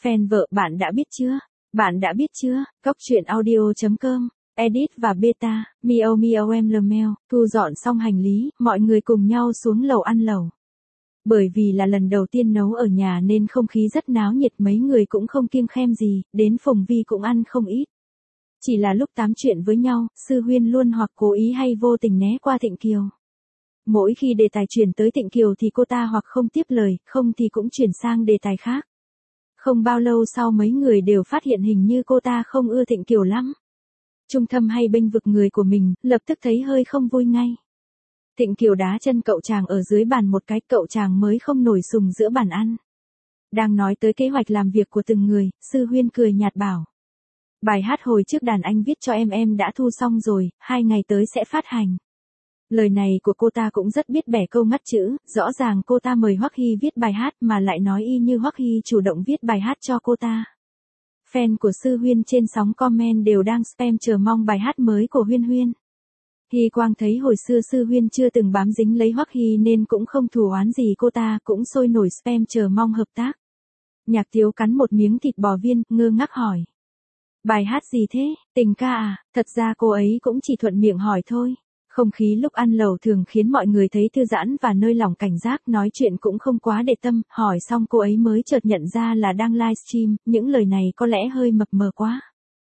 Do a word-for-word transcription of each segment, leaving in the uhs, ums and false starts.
Fan vợ bạn đã biết chưa? Bạn đã biết chưa? Cóc truyện audio chấm com, Edit và Beta, Miao Miao em lờ meo, thu dọn xong hành lý, mọi người cùng nhau xuống lầu ăn lẩu. Bởi vì là lần đầu tiên nấu ở nhà nên không khí rất náo nhiệt, mấy người cũng không kiêng khem gì, đến Phùng Vi cũng ăn không ít. Chỉ là lúc tám chuyện với nhau, Sư Huyên luôn hoặc cố ý hay vô tình né qua Thịnh Kiều. Mỗi khi đề tài chuyển tới Thịnh Kiều thì cô ta hoặc không tiếp lời, không thì cũng chuyển sang đề tài khác. Không bao lâu sau mấy người đều phát hiện hình như cô ta không ưa Thịnh Kiều lắm. Trung Thâm hay bênh vực người của mình, lập tức thấy hơi không vui ngay. Thịnh Kiều đá chân cậu chàng ở dưới bàn một cái, cậu chàng mới không nổi sùng giữa bàn ăn. Đang nói tới kế hoạch làm việc của từng người, Sư Huyên cười nhạt bảo. Bài hát hồi trước đàn anh viết cho em em đã thu xong rồi, hai ngày tới sẽ phát hành. Lời này của cô ta cũng rất biết bẻ câu ngắt chữ, rõ ràng cô ta mời Hoắc Hy viết bài hát mà lại nói y như Hoắc Hy chủ động viết bài hát cho cô ta. Fan của Sư Huyên trên sóng comment đều đang spam chờ mong bài hát mới của Huyên Huyên. Hy Quang thấy hồi xưa Sư Huyên chưa từng bám dính lấy Hoắc Hy nên cũng không thù oán gì cô ta, cũng sôi nổi spam chờ mong hợp tác. Nhạc Tiếu cắn một miếng thịt bò viên, ngơ ngác hỏi. Bài hát gì thế, tình ca à? Thật ra cô ấy cũng chỉ thuận miệng hỏi thôi. Không khí lúc ăn lẩu thường khiến mọi người thấy thư giãn và nơi lỏng cảnh giác, nói chuyện cũng không quá để tâm, hỏi xong cô ấy mới chợt nhận ra là đang livestream, những lời này có lẽ hơi mập mờ quá.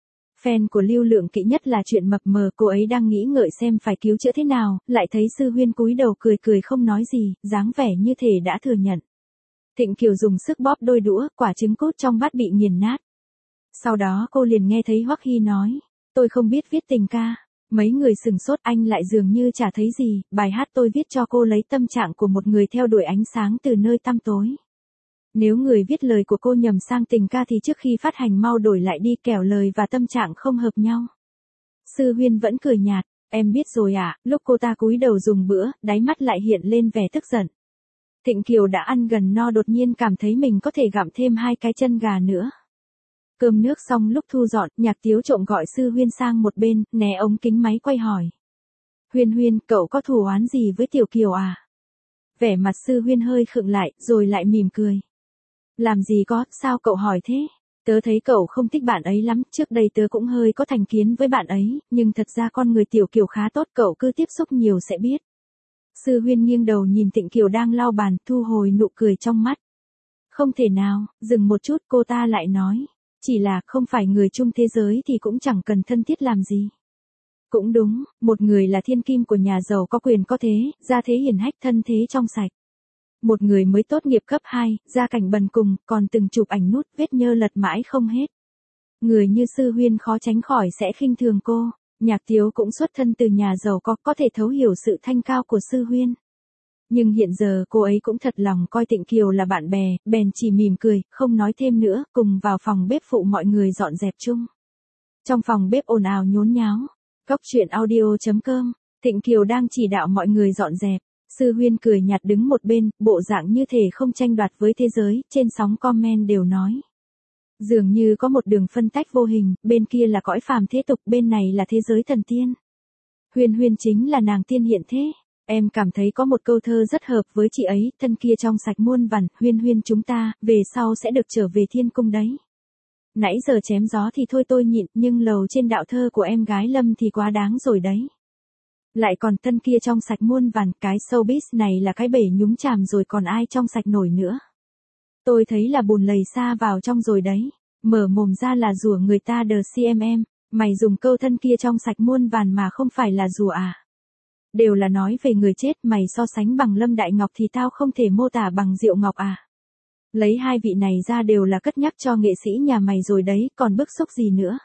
Fan của Lưu Lượng kỵ nhất là chuyện mập mờ, cô ấy đang nghĩ ngợi xem phải cứu chữa thế nào, lại thấy Sư Huyên cúi đầu cười cười không nói gì, dáng vẻ như thể đã thừa nhận. Thịnh Kiều dùng sức bóp đôi đũa, quả trứng cút trong bát bị nghiền nát. Sau đó cô liền nghe thấy Hoắc Hy nói, tôi không biết viết tình ca. Mấy người sừng sốt, anh lại dường như chả thấy gì, bài hát tôi viết cho cô lấy tâm trạng của một người theo đuổi ánh sáng từ nơi tăm tối. Nếu người viết lời của cô nhầm sang tình ca thì trước khi phát hành mau đổi lại đi, kẻo lời và tâm trạng không hợp nhau. Sư Huyên vẫn cười nhạt, em biết rồi ạ. À? Lúc cô ta cúi đầu dùng bữa, đáy mắt lại hiện lên vẻ tức giận. Thịnh Kiều đã ăn gần no đột nhiên cảm thấy mình có thể gặm thêm hai cái chân gà nữa. Cơm nước xong lúc thu dọn, Nhạc Tiếu trộm gọi Sư Huyên sang một bên, né ống kính máy quay hỏi. Huyên Huyên, cậu có thù oán gì với Tiểu Kiều à? Vẻ mặt Sư Huyên hơi khựng lại, rồi lại mỉm cười. Làm gì có, sao cậu hỏi thế? Tớ thấy cậu không thích bạn ấy lắm, trước đây tớ cũng hơi có thành kiến với bạn ấy, nhưng thật ra con người Tiểu Kiều khá tốt, cậu cứ tiếp xúc nhiều sẽ biết. Sư Huyên nghiêng đầu nhìn Thịnh Kiều đang lau bàn, thu hồi nụ cười trong mắt. Không thể nào, dừng một chút cô ta lại nói. Chỉ là không phải người chung thế giới thì cũng chẳng cần thân thiết làm gì. Cũng đúng, một người là thiên kim của nhà giàu có quyền có thế, gia thế hiển hách thân thế trong sạch. Một người mới tốt nghiệp cấp hai, gia cảnh bần cùng, còn từng chụp ảnh nút vết nhơ lật mãi không hết. Người như Sư Huyên khó tránh khỏi sẽ khinh thường cô, Nhạc Tiếu cũng xuất thân từ nhà giàu có, có thể thấu hiểu sự thanh cao của Sư Huyên. Nhưng hiện giờ cô ấy cũng thật lòng coi Thịnh Kiều là bạn bè, bèn chỉ mỉm cười, không nói thêm nữa, cùng vào phòng bếp phụ mọi người dọn dẹp chung. Trong phòng bếp ồn ào nhốn nháo. Cóc truyện audio chấm com, Thịnh Kiều đang chỉ đạo mọi người dọn dẹp. Sư Huyên cười nhạt đứng một bên, bộ dạng như thể không tranh đoạt với thế giới, trên sóng comment đều nói. Dường như có một đường phân tách vô hình, bên kia là cõi phàm thế tục, bên này là thế giới thần tiên. Huyên Huyên chính là nàng tiên hiện thế. Em cảm thấy có một câu thơ rất hợp với chị ấy, thân kia trong sạch muôn vàn, Huyên Huyên chúng ta, về sau sẽ được trở về thiên cung đấy. Nãy giờ chém gió thì thôi tôi nhịn, nhưng lầu trên đạo thơ của em gái Lâm thì quá đáng rồi đấy. Lại còn thân kia trong sạch muôn vàn, cái showbiz này là cái bể nhúng chàm rồi còn ai trong sạch nổi nữa. Tôi thấy là bùn lầy xa vào trong rồi đấy, mở mồm ra là rủa người ta đờ xê em em, mày dùng câu thân kia trong sạch muôn vàn mà không phải là rủa à. Đều là nói về người chết, mày so sánh bằng Lâm Đại Ngọc thì tao không thể mô tả bằng Diệu Ngọc à. Lấy hai vị này ra đều là cất nhắc cho nghệ sĩ nhà mày rồi đấy, còn bức xúc gì nữa.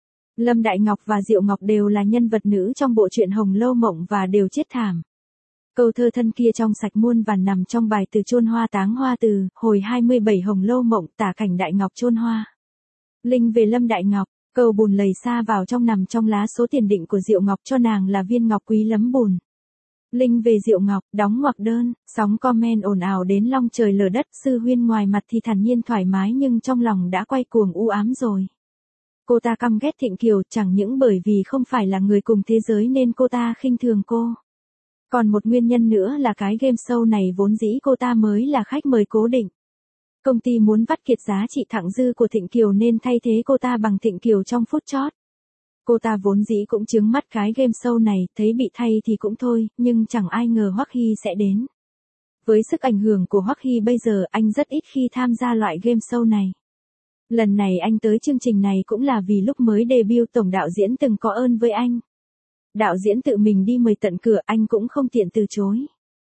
Lâm Đại Ngọc và Diệu Ngọc đều là nhân vật nữ trong bộ truyện Hồng Lâu Mộng và đều chết thảm. Câu thơ thân kia trong sạch muôn vàn nằm trong bài từ chôn hoa táng hoa từ, hồi hai mươi bảy Hồng Lâu Mộng tả cảnh Đại Ngọc chôn hoa. Linh về Lâm Đại Ngọc, câu bùn lầy xa vào trong nằm trong lá số tiền định của Diệu Ngọc cho nàng là viên ngọc quý lắm bùn. Linh về Diệu Ngọc, đóng ngoặc đơn, sóng comment ồn ào đến long trời lở đất. Sư Huyên ngoài mặt thì thản nhiên thoải mái nhưng trong lòng đã quay cuồng u ám rồi. Cô ta căm ghét Thịnh Kiều, chẳng những bởi vì không phải là người cùng thế giới nên cô ta khinh thường cô. Còn một nguyên nhân nữa là cái game show này vốn dĩ cô ta mới là khách mời cố định. Công ty muốn vắt kiệt giá trị thặng dư của Thịnh Kiều nên thay thế cô ta bằng Thịnh Kiều trong phút chót. Cô ta vốn dĩ cũng trướng mắt cái game show này, thấy bị thay thì cũng thôi, nhưng chẳng ai ngờ Hoắc Hy sẽ đến. Với sức ảnh hưởng của Hoắc Hy bây giờ, anh rất ít khi tham gia loại game show này. Lần này anh tới chương trình này cũng là vì lúc mới debut tổng đạo diễn từng có ơn với anh. Đạo diễn tự mình đi mời tận cửa, anh cũng không tiện từ chối.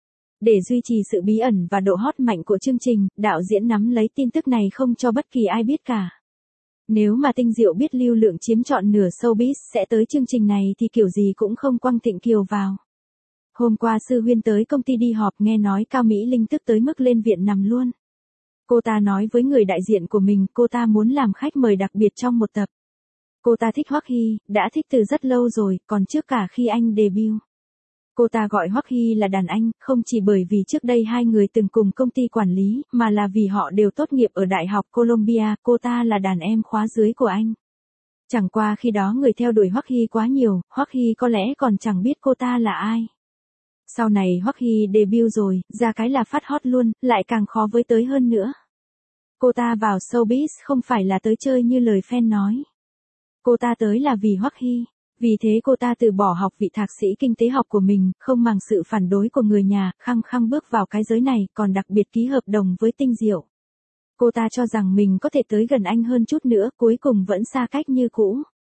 Để duy trì sự bí ẩn và độ hot mạnh của chương trình, đạo diễn nắm lấy tin tức này không cho bất kỳ ai biết cả. Nếu mà Tinh Diệu biết lưu lượng chiếm trọn nửa showbiz sẽ tới chương trình này thì kiểu gì cũng không quăng Thịnh Kiều vào. Hôm qua Sư Huyên tới công ty đi họp, nghe nói Cao Mỹ Linh tức tới mức lên viện nằm luôn. Cô ta nói với người đại diện của mình cô ta muốn làm khách mời đặc biệt trong một tập. Cô ta thích Hoắc Hy, đã thích từ rất lâu rồi, còn trước cả khi anh debut. Cô ta gọi Hoắc Hy là đàn anh, không chỉ bởi vì trước đây hai người từng cùng công ty quản lý, mà là vì họ đều tốt nghiệp ở Đại học Columbia, cô ta là đàn em khóa dưới của anh. Chẳng qua khi đó người theo đuổi Hoắc Hy quá nhiều, Hoắc Hy có lẽ còn chẳng biết cô ta là ai. Sau này Hoắc Hy debut rồi, ra cái là phát hot luôn, lại càng khó với tới hơn nữa. Cô ta vào showbiz không phải là tới chơi như lời fan nói. Cô ta tới là vì Hoắc Hy. Vì thế cô ta từ bỏ học vị thạc sĩ kinh tế học của mình, không màng sự phản đối của người nhà, khăng khăng bước vào cái giới này, còn đặc biệt ký hợp đồng với Tinh Diệu. Cô ta cho rằng mình có thể tới gần anh hơn chút nữa, cuối cùng vẫn xa cách như cũ.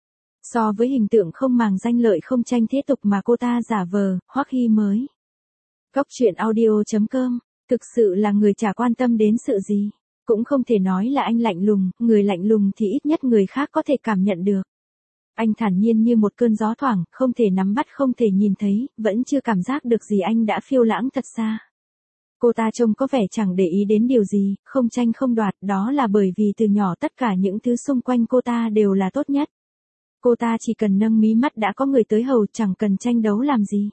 So với hình tượng không màng danh lợi không tranh thế tục mà cô ta giả vờ, Hoắc Hy mới. Góc truyện audio chấm com, thực sự là người chả quan tâm đến sự gì. Cũng không thể nói là anh lạnh lùng, người lạnh lùng thì ít nhất người khác có thể cảm nhận được. Anh thản nhiên như một cơn gió thoảng, không thể nắm bắt không thể nhìn thấy, vẫn chưa cảm giác được gì anh đã phiêu lãng thật xa. Cô ta trông có vẻ chẳng để ý đến điều gì, không tranh không đoạt, đó là bởi vì từ nhỏ tất cả những thứ xung quanh cô ta đều là tốt nhất. Cô ta chỉ cần nâng mí mắt đã có người tới hầu, chẳng cần tranh đấu làm gì.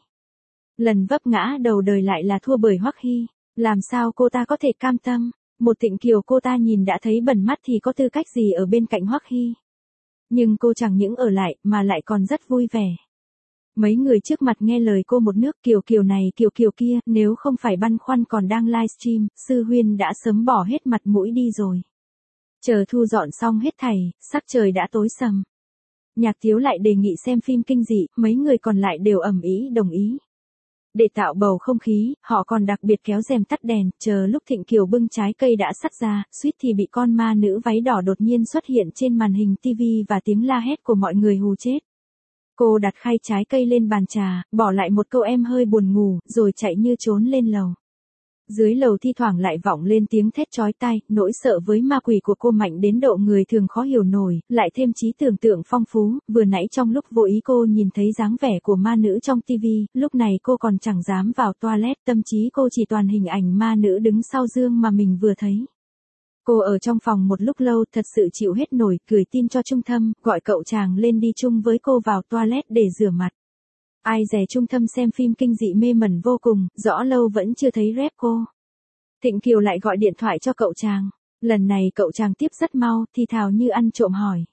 Lần vấp ngã đầu đời lại là thua bởi Hoắc Hy, làm sao cô ta có thể cam tâm, một Thịnh Kiều cô ta nhìn đã thấy bẩn mắt thì có tư cách gì ở bên cạnh Hoắc Hy. Nhưng cô chẳng những ở lại, mà lại còn rất vui vẻ. Mấy người trước mặt nghe lời cô một nước Kiều Kiều này Kiều Kiều kia, nếu không phải băn khoăn còn đang livestream, Sư Huyên đã sớm bỏ hết mặt mũi đi rồi. Chờ thu dọn xong hết thảy, sắc trời đã tối sầm. Nhạc Thiếu lại đề nghị xem phim kinh dị, mấy người còn lại đều ầm ĩ đồng ý. Để tạo bầu không khí, họ còn đặc biệt kéo rèm tắt đèn, chờ lúc Thịnh Kiều bưng trái cây đã sắt ra, suýt thì bị con ma nữ váy đỏ đột nhiên xuất hiện trên màn hình ti vi và tiếng la hét của mọi người hù chết. Cô đặt khay trái cây lên bàn trà, bỏ lại một câu em hơi buồn ngủ, rồi chạy như trốn lên lầu. Dưới lầu thi thoảng lại vọng lên tiếng thét chói tai, nỗi sợ với ma quỷ của cô mạnh đến độ người thường khó hiểu nổi, lại thêm trí tưởng tượng phong phú, vừa nãy trong lúc vô ý cô nhìn thấy dáng vẻ của ma nữ trong tivi, lúc này cô còn chẳng dám vào toilet, tâm trí cô chỉ toàn hình ảnh ma nữ đứng sau giường mà mình vừa thấy. Cô ở trong phòng một lúc lâu thật sự chịu hết nổi, gửi tin cho Trung Thâm, gọi cậu chàng lên đi chung với cô vào toilet để rửa mặt. Ai dè Trung Thâm xem phim kinh dị mê mẩn vô cùng, rõ lâu vẫn chưa thấy rep cô. Thịnh Kiều lại gọi điện thoại cho cậu chàng. Lần này cậu chàng tiếp rất mau, thì thào như ăn trộm hỏi.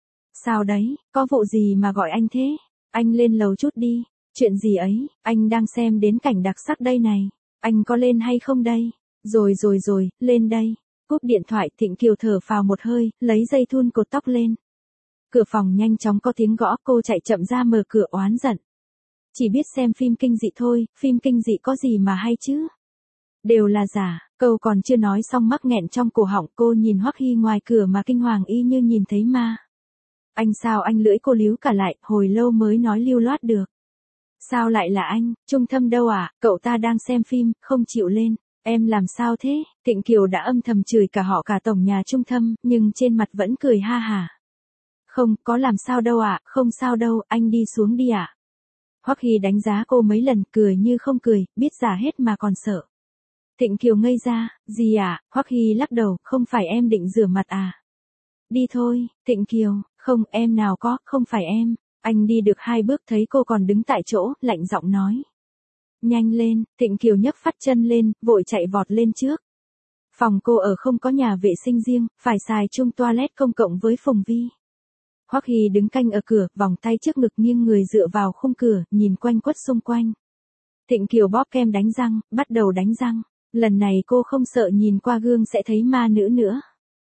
Sao đấy, có vụ gì mà gọi anh thế? Anh lên lầu chút đi. Chuyện gì ấy, anh đang xem đến cảnh đặc sắc đây này. Anh có lên hay không đây? Rồi rồi rồi, lên đây. Cúp điện thoại, Thịnh Kiều thở phào một hơi, lấy dây thun cột tóc lên. Cửa phòng nhanh chóng có tiếng gõ, cô chạy chậm ra mở cửa oán giận. Chỉ biết xem phim kinh dị thôi, phim kinh dị có gì mà hay chứ? Đều là giả, câu còn chưa nói xong mắc nghẹn trong cổ họng, cô nhìn Hoắc Hy ngoài cửa mà kinh hoàng y như nhìn thấy ma. Anh sao anh, lưỡi cô líu cả lại, hồi lâu mới nói lưu loát được. Sao lại là anh, Trung Thâm đâu à, cậu ta đang xem phim, không chịu lên. Em làm sao thế? Thịnh Kiều đã âm thầm chửi cả họ cả tổng nhà Trung Thâm, nhưng trên mặt vẫn cười ha hả. Không, có làm sao đâu ạ, à, không sao đâu, anh đi xuống đi ạ. À. Hoắc Hy đánh giá cô mấy lần, cười như không cười, biết giả hết mà còn sợ. Thịnh Kiều ngây ra, gì à, Hoắc Hy lắc đầu, không phải em định rửa mặt à. Đi thôi, Thịnh Kiều, không, em nào có, không phải em. Anh đi được hai bước thấy cô còn đứng tại chỗ, lạnh giọng nói. Nhanh lên, Thịnh Kiều nhấc phát chân lên, vội chạy vọt lên trước. Phòng cô ở không có nhà vệ sinh riêng, phải xài chung toilet công cộng với Phùng Vi. Hoắc Hy đứng canh ở cửa, vòng tay trước ngực nghiêng người dựa vào khung cửa, nhìn quanh quất xung quanh. Thịnh Kiều bóp kem đánh răng, bắt đầu đánh răng. Lần này cô không sợ nhìn qua gương sẽ thấy ma nữ nữa.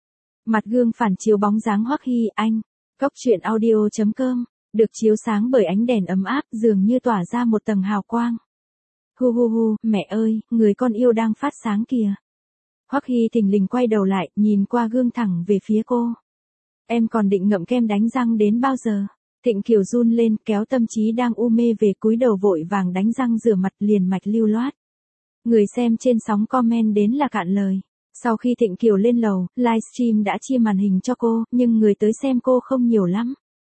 Mặt gương phản chiếu bóng dáng Hoắc Hy, anh. Cốc truyện audio chấm com, được chiếu sáng bởi ánh đèn ấm áp dường như tỏa ra một tầng hào quang. Hu hu hu, mẹ ơi, người con yêu đang phát sáng kìa. Hoắc Hy thình lình quay đầu lại, nhìn qua gương thẳng về phía cô. Em còn định ngậm kem đánh răng đến bao giờ? Thịnh Kiều run lên, kéo Tâm Trí đang u mê về, cúi đầu vội vàng đánh răng rửa mặt, liền mạch lưu loát. Người xem trên sóng comment đến là cạn lời. Sau khi Thịnh Kiều lên lầu, livestream đã chia màn hình cho cô, nhưng người tới xem cô không nhiều lắm.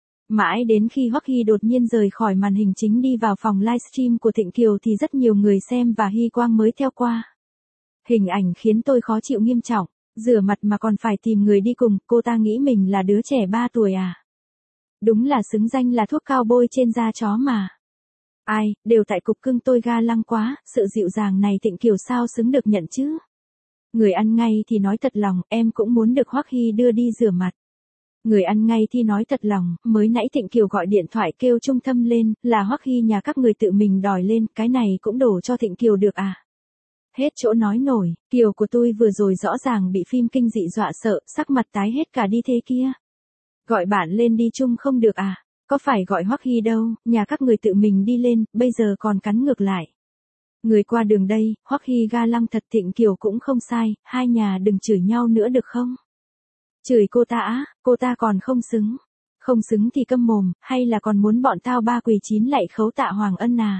Mãi đến khi Hoắc Hy đột nhiên rời khỏi màn hình chính đi vào phòng livestream của Thịnh Kiều thì rất nhiều người xem và Hy Quang mới theo qua. Hình ảnh khiến tôi khó chịu nghiêm trọng, rửa mặt mà còn phải tìm người đi cùng, cô ta nghĩ mình là đứa trẻ ba tuổi à? Đúng là xứng danh là thuốc cao bôi trên da chó mà. Ai, đều tại cục cưng tôi ga lăng quá, sự dịu dàng này Thịnh Kiều sao xứng được nhận chứ? Người ăn ngay thì nói thật lòng, em cũng muốn được Hoắc Hy đưa đi rửa mặt. Người ăn ngay thì nói thật lòng, mới nãy Thịnh Kiều gọi điện thoại kêu trung tâm lên, là Hoắc Hy nhà các người tự mình đòi lên, cái này cũng đổ cho Thịnh Kiều được à? Hết chỗ nói nổi, Kiều của tôi vừa rồi rõ ràng bị phim kinh dị dọa sợ, sắc mặt tái hết cả đi thế kia. Gọi bạn lên đi chung không được à? Có phải gọi Hoắc Hy đâu, nhà các người tự mình đi lên, bây giờ còn cắn ngược lại. Người qua đường đây, Hoắc Hy ga lăng thật, Thịnh Kiều cũng không sai, hai nhà đừng chửi nhau nữa được không? Chửi cô ta á, cô ta còn không xứng. Không xứng thì câm mồm, hay là còn muốn bọn tao ba quỳ chín lạy khấu tạ Hoàng Ân à?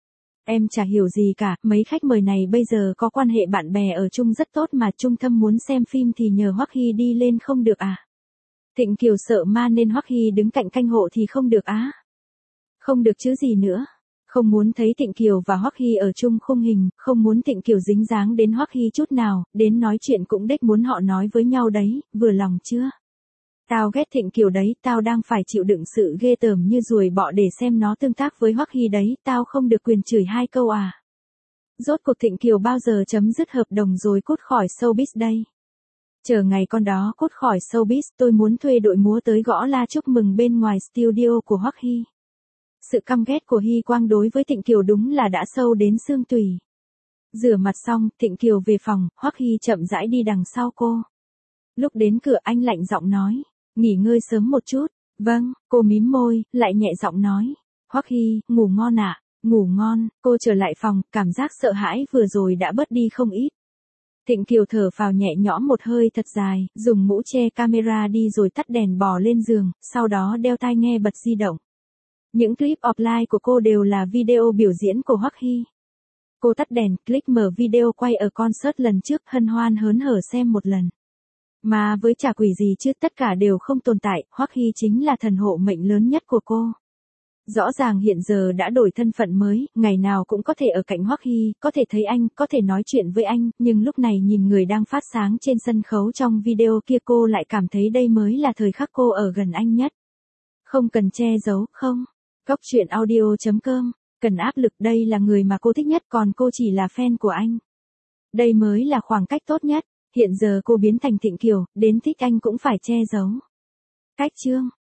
Em chả hiểu gì cả, mấy khách mời này bây giờ có quan hệ bạn bè ở chung rất tốt mà, trung tâm muốn xem phim thì nhờ Hoắc Hy đi lên không được à? Thịnh Kiều sợ ma nên Hoắc Hy đứng cạnh canh hộ thì không được á? Không được chứ gì nữa. Không muốn thấy Thịnh Kiều và Hoắc Hy ở chung khung hình, không muốn Thịnh Kiều dính dáng đến Hoắc Hy chút nào, đến nói chuyện cũng đếch muốn họ nói với nhau đấy, vừa lòng chưa? Tao ghét Thịnh Kiều đấy, tao đang phải chịu đựng sự ghê tởm như ruồi bọ để xem nó tương tác với Hoắc Hy đấy, tao không được quyền chửi hai câu à? Rốt cuộc Thịnh Kiều bao giờ chấm dứt hợp đồng rồi cút khỏi showbiz đây? Chờ ngày con đó cút khỏi showbiz, tôi muốn thuê đội múa tới gõ la chúc mừng bên ngoài studio của Hoắc Hy. Sự căm ghét của Hy Quang đối với Thịnh Kiều đúng là đã sâu đến xương tủy. Rửa mặt xong, Thịnh Kiều về phòng, Hoắc Hy chậm rãi đi đằng sau cô. Lúc đến cửa anh lạnh giọng nói, nghỉ ngơi sớm một chút. Vâng, cô mím môi, lại nhẹ giọng nói, Hoắc Hy, ngủ ngon ạ. Ngủ ngon. Cô trở lại phòng, cảm giác sợ hãi vừa rồi đã bớt đi không ít. Thịnh Kiều thở phào nhẹ nhõm một hơi thật dài, dùng mũ che camera đi rồi tắt đèn bò lên giường, sau đó đeo tai nghe bật di động. Những clip offline của cô đều là video biểu diễn của Hoắc Hy. Cô tắt đèn, click mở video quay ở concert lần trước, hân hoan hớn hở xem một lần. Mà với chả quỷ gì chứ, tất cả đều không tồn tại, Hoắc Hy chính là thần hộ mệnh lớn nhất của cô. Rõ ràng hiện giờ đã đổi thân phận mới, ngày nào cũng có thể ở cạnh Hoắc Hy, có thể thấy anh, có thể nói chuyện với anh, nhưng lúc này nhìn người đang phát sáng trên sân khấu trong video kia, cô lại cảm thấy đây mới là thời khắc cô ở gần anh nhất. Không cần che giấu, không? Cốc truyện audio chấm com, cần áp lực, đây là người mà cô thích nhất, còn cô chỉ là fan của anh. Đây mới là khoảng cách tốt nhất, hiện giờ cô biến thành Thịnh Kiều, đến thích anh cũng phải che giấu. Cách chương